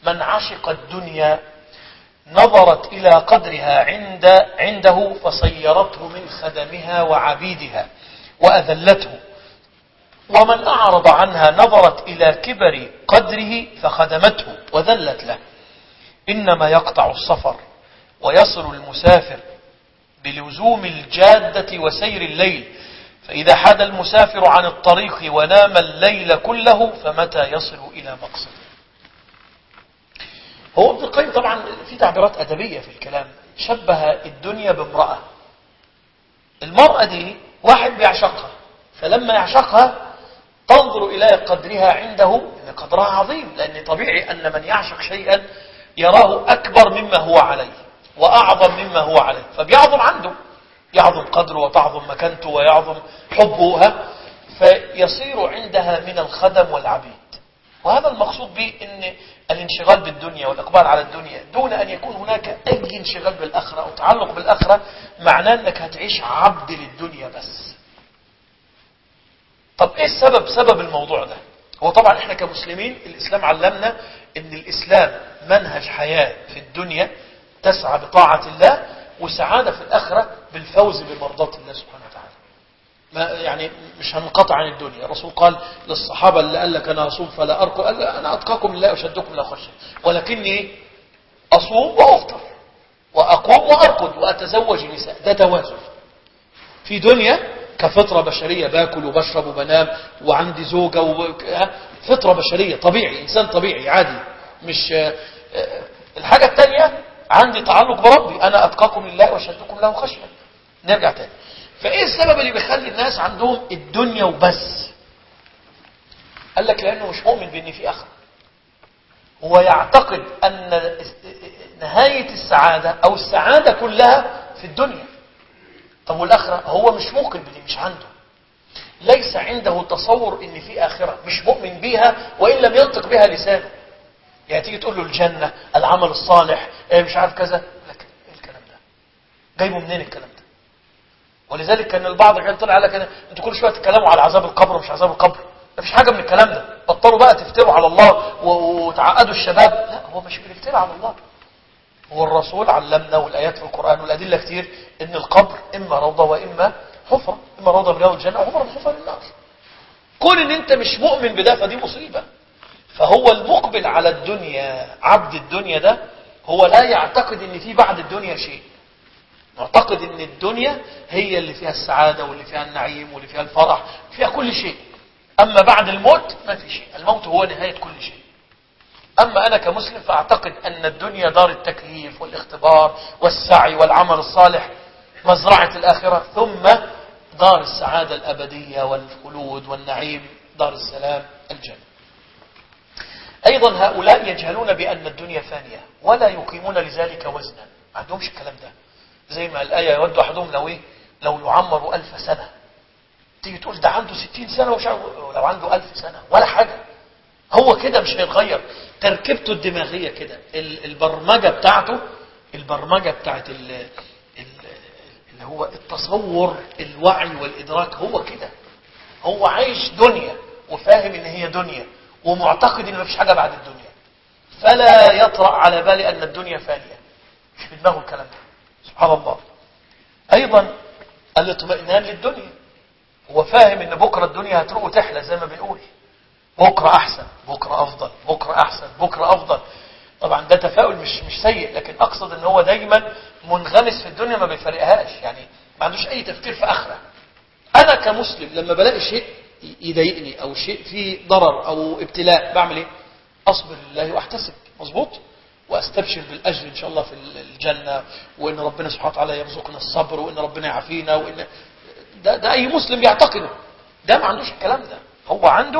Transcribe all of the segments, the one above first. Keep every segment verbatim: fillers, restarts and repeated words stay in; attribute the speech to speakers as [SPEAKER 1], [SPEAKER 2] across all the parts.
[SPEAKER 1] من عشق الدنيا نظرت إلى قدرها عند عنده فصيرته من خدمها وعبيدها وأذلته، ومن أعرض عنها نظرت إلى كبر قدره فخدمته وذلت له. إنما يقطع السفر ويصل المسافر بلزوم الجادة وسير الليل، فإذا حاد المسافر عن الطريق ونام الليل كله فمتى يصل إلى مقصده. هو ابن القيم طبعا في تعبيرات أدبية في الكلام، شبه الدنيا بامرأة. المرأة دي واحد بيعشقها، فلما يعشقها تنظر إلى قدرها عنده إن قدرها عظيم، لأن طبيعي أن من يعشق شيئا يراه أكبر مما هو عليه وأعظم مما هو عليه، فبيعظم عنده، يعظم قدره وتعظم مكانته ويعظم حبه، فيصير عندها من الخدم والعبيد. وهذا المقصود به أن الانشغال بالدنيا والإقبال على الدنيا دون أن يكون هناك أي انشغال بالآخرة أو تعلق بالآخرة معناه أنك هتعيش عبد للدنيا بس. طب إيه السبب؟ سبب الموضوع ده هو طبعا إحنا كمسلمين الإسلام علمنا أن الإسلام منهج حياة في الدنيا تسعى بطاعة الله، وسعادة في الآخرة بالفوز بمرضاة الله سبحانه وتعالى. ما يعني مش هنقطع عن الدنيا. الرسول قال للصحابة اللي قال لك أنا أصوم فلا أرقد، قال أنا أتقاكم لله وأشدكم لا خشية، ولكني أصوم وأفطر وأقوم وأرقد وأتزوج النساء. ده توازن في دنيا كفطرة بشرية، باكل وبشرب وبنام وعندي زوجة و... فطرة بشرية طبيعي، إنسان طبيعي عادي. مش الحاجة الثانية عندي تعلق بربي، أنا أتقاكم لله وأشدكم له خشية. نرجع تاني، فإيه السبب اللي بيخلي الناس عندهم الدنيا وبس؟ قال لك لأنه مش مؤمن بأن في آخرة. هو يعتقد أن نهاية السعادة أو السعادة كلها في الدنيا. طب والآخرة؟ هو مش موقن بأن مش عنده، ليس عنده تصور أن في آخرة، مش مؤمن بيها وإن لم ينطق بها لسانه. يعني تيجي تقول له الجنة، العمل الصالح، مش عارف كذا، لكن ايه الكلام ده؟ جايبه منين الكلام ده؟ ولذلك كان البعض كان طلع على كده، انتوا كل شويه تتكلموا على عذاب القبر ومش عذاب القبر، مفيش حاجه من الكلام ده، بطلوا بقى تفتروا على الله وتعقدوا الشباب. لا، هو مش بيفترى على الله، هو الرسول علمنا والايات في القران والادله كتير ان القبر اما روضه واما حفره، اما روضه من رياض الجنه وحفره من حفر النار. كون ان انت مش مؤمن بده فدي مصيبه. فهو المقبل على الدنيا، عبد الدنيا ده، هو لا يعتقد ان في بعد الدنيا شيء، معتقد ان الدنيا هي اللي فيها السعادة واللي فيها النعيم واللي فيها الفرح، فيها كل شيء. اما بعد الموت ما في شيء، الموت هو نهاية كل شيء. اما انا كمسلم فاعتقد ان الدنيا دار التكليف والاختبار والسعي والعمل الصالح، مزرعة الاخرة، ثم دار السعادة الابدية والخلود والنعيم، دار السلام، الجنة. أيضا هؤلاء يجهلون بأن الدنيا فانية ولا يقيمون لذلك وزنا، ما عندهمش الكلام ده. زي ما الآية يود أحدهم لو إيه؟ لو يعمر ألف سنة. تيجي تقول ده عنده ستين سنة وش لو عنده ألف سنة ولا حاجة. هو كده مش هيتغير، تركيبته الدماغية كده، البرمجة بتاعته، البرمجة بتاعت اللي هو التصور، الوعي والإدراك، هو كده. هو عايش دنيا وفاهم إن هي دنيا ومعتقد ان مفيش حاجة بعد الدنيا، فلا يطرأ على بالي ان الدنيا فانية، مش في دماغه الكلام ده. سبحان الله. ايضا الاطمئنان للدنيا، هو فاهم ان بكرة الدنيا هتروق وتحلى زي ما بنقول، بكرة احسن، بكرة افضل، بكرة احسن، بكرة افضل. طبعا ده تفاؤل مش مش سيء، لكن اقصد ان هو دايما منغمس في الدنيا ما بيفرقهاش، يعني ما عندوش اي تفكير في اخرة. انا كمسلم لما بلاقي شيء يضايقني او شيء فيه ضرر او ابتلاء بعمل ايه؟ اصبر لله واحتسب، مظبوط، واستبشر بالاجر ان شاء الله في الجنه، وان ربنا سبحانه وتعالى يرزقنا الصبر، وان ربنا يعافينا، وان ده, ده اي مسلم يعتقده. ده ما عندوش الكلام ده، هو عنده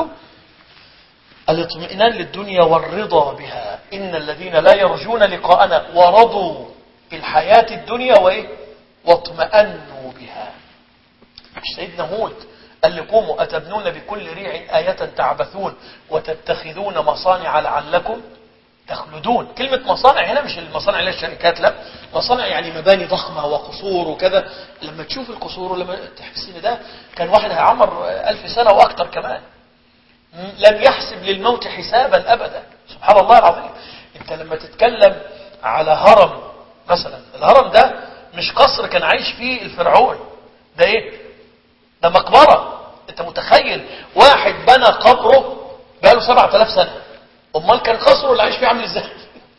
[SPEAKER 1] الاطمئنان للدنيا والرضا بها. ان الذين لا يرجون لقاءنا ورضوا بالحياه الدنيا وايه؟ واطمأنوا بها. سيدنا هود قال لي قوموا أتبنون بكل ريع آية تعبثون وتتخذون مصانع لعلكم تخلدون. كلمة مصانع هنا مش المصانع اللي الشركات، لا، مصانع يعني مباني ضخمة وقصور وكذا. لما تشوف القصور ولما تحس ان ده كان واحد هيعمر ألف سنة وأكثر كمان، لم يحسب للموت حسابا أبدا. سبحان الله العظيم. انت لما تتكلم على هرم مثلا، الهرم ده مش قصر كان عايش فيه الفرعون، ده ايه؟ ده مقبرة. انت متخيل واحد بنى قبره بقاله سبعة آلاف سنة، امال كان قصره اللي عايش فيه عامل ازاي؟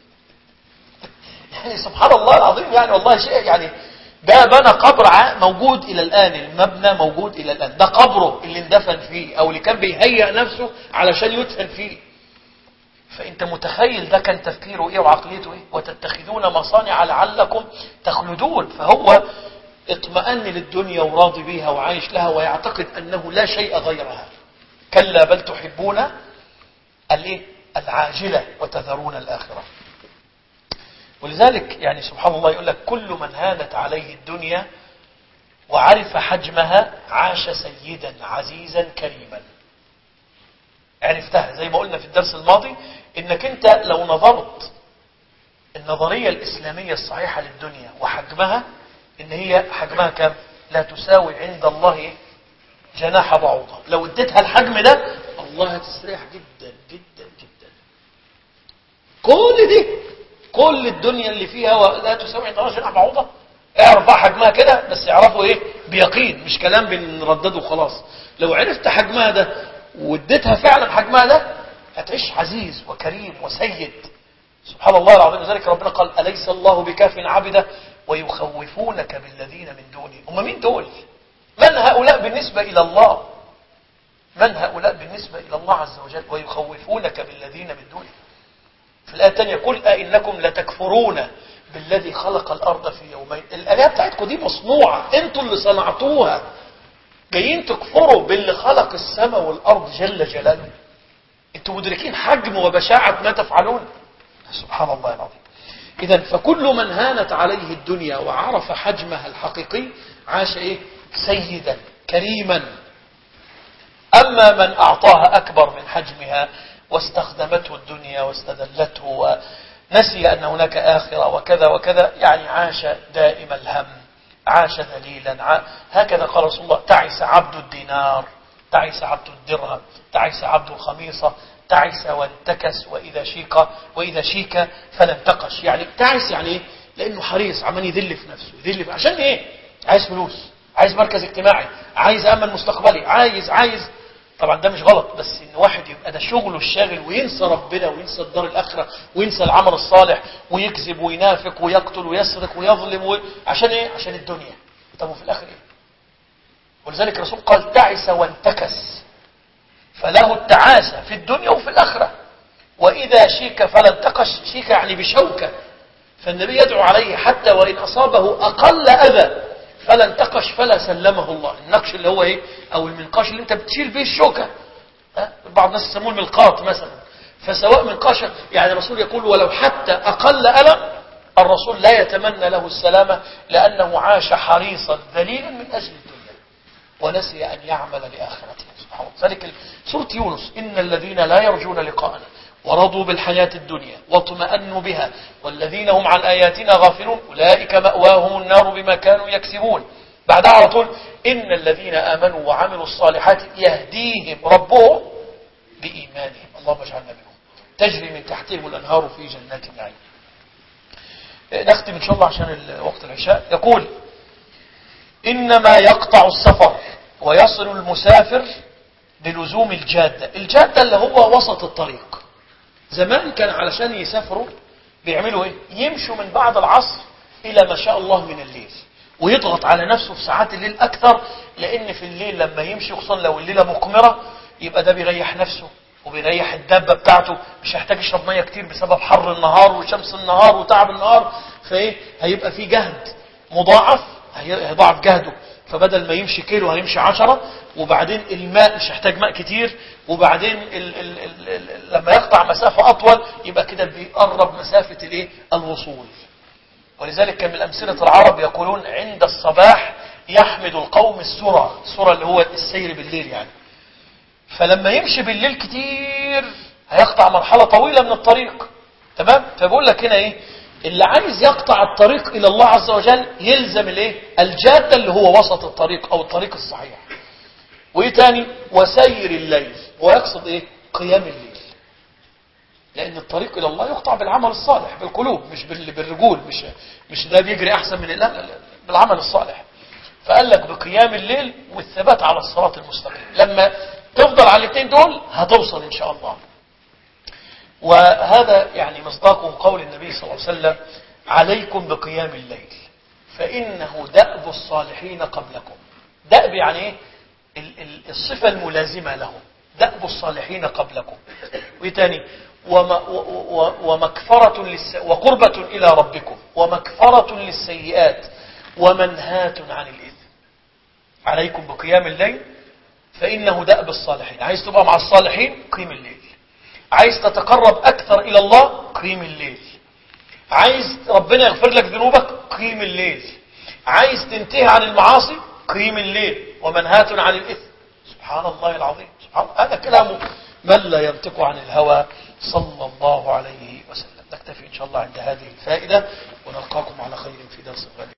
[SPEAKER 1] يعني سبحان الله العظيم، يعني والله شيء يعني. ده بنى قبر موجود الى الان، المبنى موجود الى الان، ده قبره اللي اندفن فيه او اللي كان بيهيئ نفسه علشان يدفن فيه. فانت متخيل ده كان تفكيره ايه وعقليته ايه؟ وتتخذون مصانع لعلكم تخلدون. فهو اطمأن للدنيا وراضي بيها وعايش لها ويعتقد انه لا شيء غيرها. كلا بل تحبون الايه؟ العاجلة وتذرون الآخرة. ولذلك يعني سبحان الله يقول لك كل من هانت عليه الدنيا وعرف حجمها عاش سيدا عزيزا كريما. عرفتها زي ما قلنا في الدرس الماضي، انك انت لو نظرت النظرية الإسلامية الصحيحة للدنيا وحجمها، ان هي حجمها كم؟ لا تساوي عند الله جناح بعوضة. لو اديتها الحجم ده الله هتستريح جدا جدا جدا. كل دي كل الدنيا اللي فيها لا تساوي عند الله جناح بعوضة. اعرف بقى حجمها كده، بس يعرفوا ايه؟ بيقين، مش كلام بنردده وخلاص. لو عرفت حجمها ده واديتها فعلا حجمها ده هتعيش عزيز وكريم وسيد. سبحان الله العظيم. لذلك ربنا قال أليس الله بكاف عبده ويخوفونك بالذين من دونه. هم مين دول؟ من هؤلاء بالنسبة إلى الله؟ من هؤلاء بالنسبة إلى الله عز وجل؟ ويخوفونك بالذين من دونه. في الآية الثانية قل أئنكم لتكفرون بالذي خلق الأرض في يومين. الآية بتاعتكم دي مصنوعة، انتوا اللي صنعتوها، جايين تكفروا باللي خلق السماء والأرض جل جلاله. انتوا مدركين حجم وبشاعة ما تفعلون؟ سبحان الله العظيم. إذن فكل من هانت عليه الدنيا وعرف حجمها الحقيقي عاش إيه؟ سيدا كريما. أما من أعطاها أكبر من حجمها واستخدمته الدنيا واستذلته ونسي أن هناك آخرة وكذا وكذا، يعني عاش دائم الهم، عاش ذليلا. ع... هكذا قال رسول الله: تعس عبد الدينار، تعس عبد الدرهم، تعس عبد الخميصة، تعس وانتكس وإذا شيك وإذا شيك فلا انتقش. يعني تعس يعني إيه؟ لأنه حريص عمال يذل في نفسه، يذل في... عشان إيه؟ عايز فلوس، عايز مركز اجتماعي، عايز أمل مستقبلي، عايز عايز طبعا ده مش غلط، بس إن واحد يبقى ده شغله الشاغل وينسى ربنا وينسى الدار الآخرة وينسى العمل الصالح ويكذب وينافق ويقتل ويسرق ويظلم و... عشان إيه؟ عشان الدنيا. طب وفي الآخر إيه؟ ولذلك الرسول قال: تعس وانتكس. فله التعاسة في الدنيا وفي الآخرة. وإذا شيك فلا انتقش. شيك يعني بشوكة. فالنبي يدعو عليه حتى وإن أصابه أقل أذى فلا انتقش فلا سلمه الله. النقش اللي هو إيه؟ أو المنقاش اللي أنت بتشيل به الشوكة. أه؟ بعض الناس يسموه الملقاط مثلا. فسواء منقاش، يعني الرسول يقول: ولو حتى أقل ألم الرسول لا يتمنى له السلامة، لأنه عاش حريصا ذليلا من أجل الدنيا ونسي أن يعمل لآخرته. سبحان الله. ذلك سورة يونس: إن الذين لا يرجون لقاءنا ورضوا بالحياة الدنيا واطمأنوا بها والذين هم عن آياتنا غافلون أولئك مأواهم النار بما كانوا يكسبون. بعدها على طول: إن الذين آمنوا وعملوا الصالحات يهديهم ربهم بإيمانهم. اللهم اجعلنا منهم. تجري من تحتهم الأنهار في جنات النعيم. نختم إن شاء الله عشان وقت العشاء. يقول: إنما يقطع السفر ويصل المسافر بلزوم الجادة. الجادة اللي هو وسط الطريق. زمان كان علشان يسافروا بيعملوا ايه؟ يمشوا من بعد العصر الى ما شاء الله من الليل، ويضغط على نفسه في ساعات الليل اكثر، لان في الليل لما يمشي خصوصا لو الليلة مقمرة يبقى ده بيريح نفسه وبيريح الدابة بتاعته، مش هيحتاج يشرب مية كتير بسبب حر النهار وشمس النهار وتعب النهار. فايه؟ هيبقى في جهد مضاعف، هيضاعف جهده. فبدل ما يمشي كيلو هيمشي عشرة، وبعدين الماء مش هيحتاج ماء كتير، وبعدين ال ال ال ال لما يقطع مسافة أطول يبقى كده بيقرب مسافة الايه؟ الوصول. ولذلك كان من أمثلة العرب يقولون: عند الصباح يحمد القوم السرى. السرى اللي هو السير بالليل يعني. فلما يمشي بالليل كتير هيقطع مرحلة طويلة من الطريق. تمام؟ فبقول لك هنا ايه؟ اللي عايز يقطع الطريق إلى الله عز وجل يلزم الايه؟ الجادة اللي هو وسط الطريق أو الطريق الصحيح. وإيه تاني؟ وسير الليل. ويقصد إيه؟ قيام الليل. لأن الطريق إلى الله يقطع بالعمل الصالح بالقلوب، مش بالرجول، مش مش ده بيجري أحسن من لا، بالعمل الصالح. فقال لك بقيام الليل والثبات على الصراط المستقيم. لما تفضل على الاثنين دول هتوصل إن شاء الله. وهذا يعني مصداق قول النبي صلى الله عليه وسلم: عليكم بقيام الليل فإنه دأب الصالحين قبلكم. دأب يعني ايه؟ الصفة الملازمة لهم، دأب الصالحين قبلكم. وتاني ومكفرة للس... وقربة إلى ربكم ومكفرة للسيئات ومنهاة عن الإثم. عليكم بقيام الليل فإنه دأب الصالحين. عايز تبقى مع الصالحين؟ قيم الليل. عايز تتقرب أكثر إلى الله؟ قيم الليل. عايز ربنا يغفر لك ذنوبك؟ قيم الليل. عايز تنتهي عن المعاصي؟ قيم الليل. ومنهاة عن الإثم. سبحان الله العظيم. سبحان هذا كلام من لا ينطق عن الهوى صلى الله عليه وسلم. نكتفي إن شاء الله عند هذه الفائدة ونلقاكم على خير في درس غد.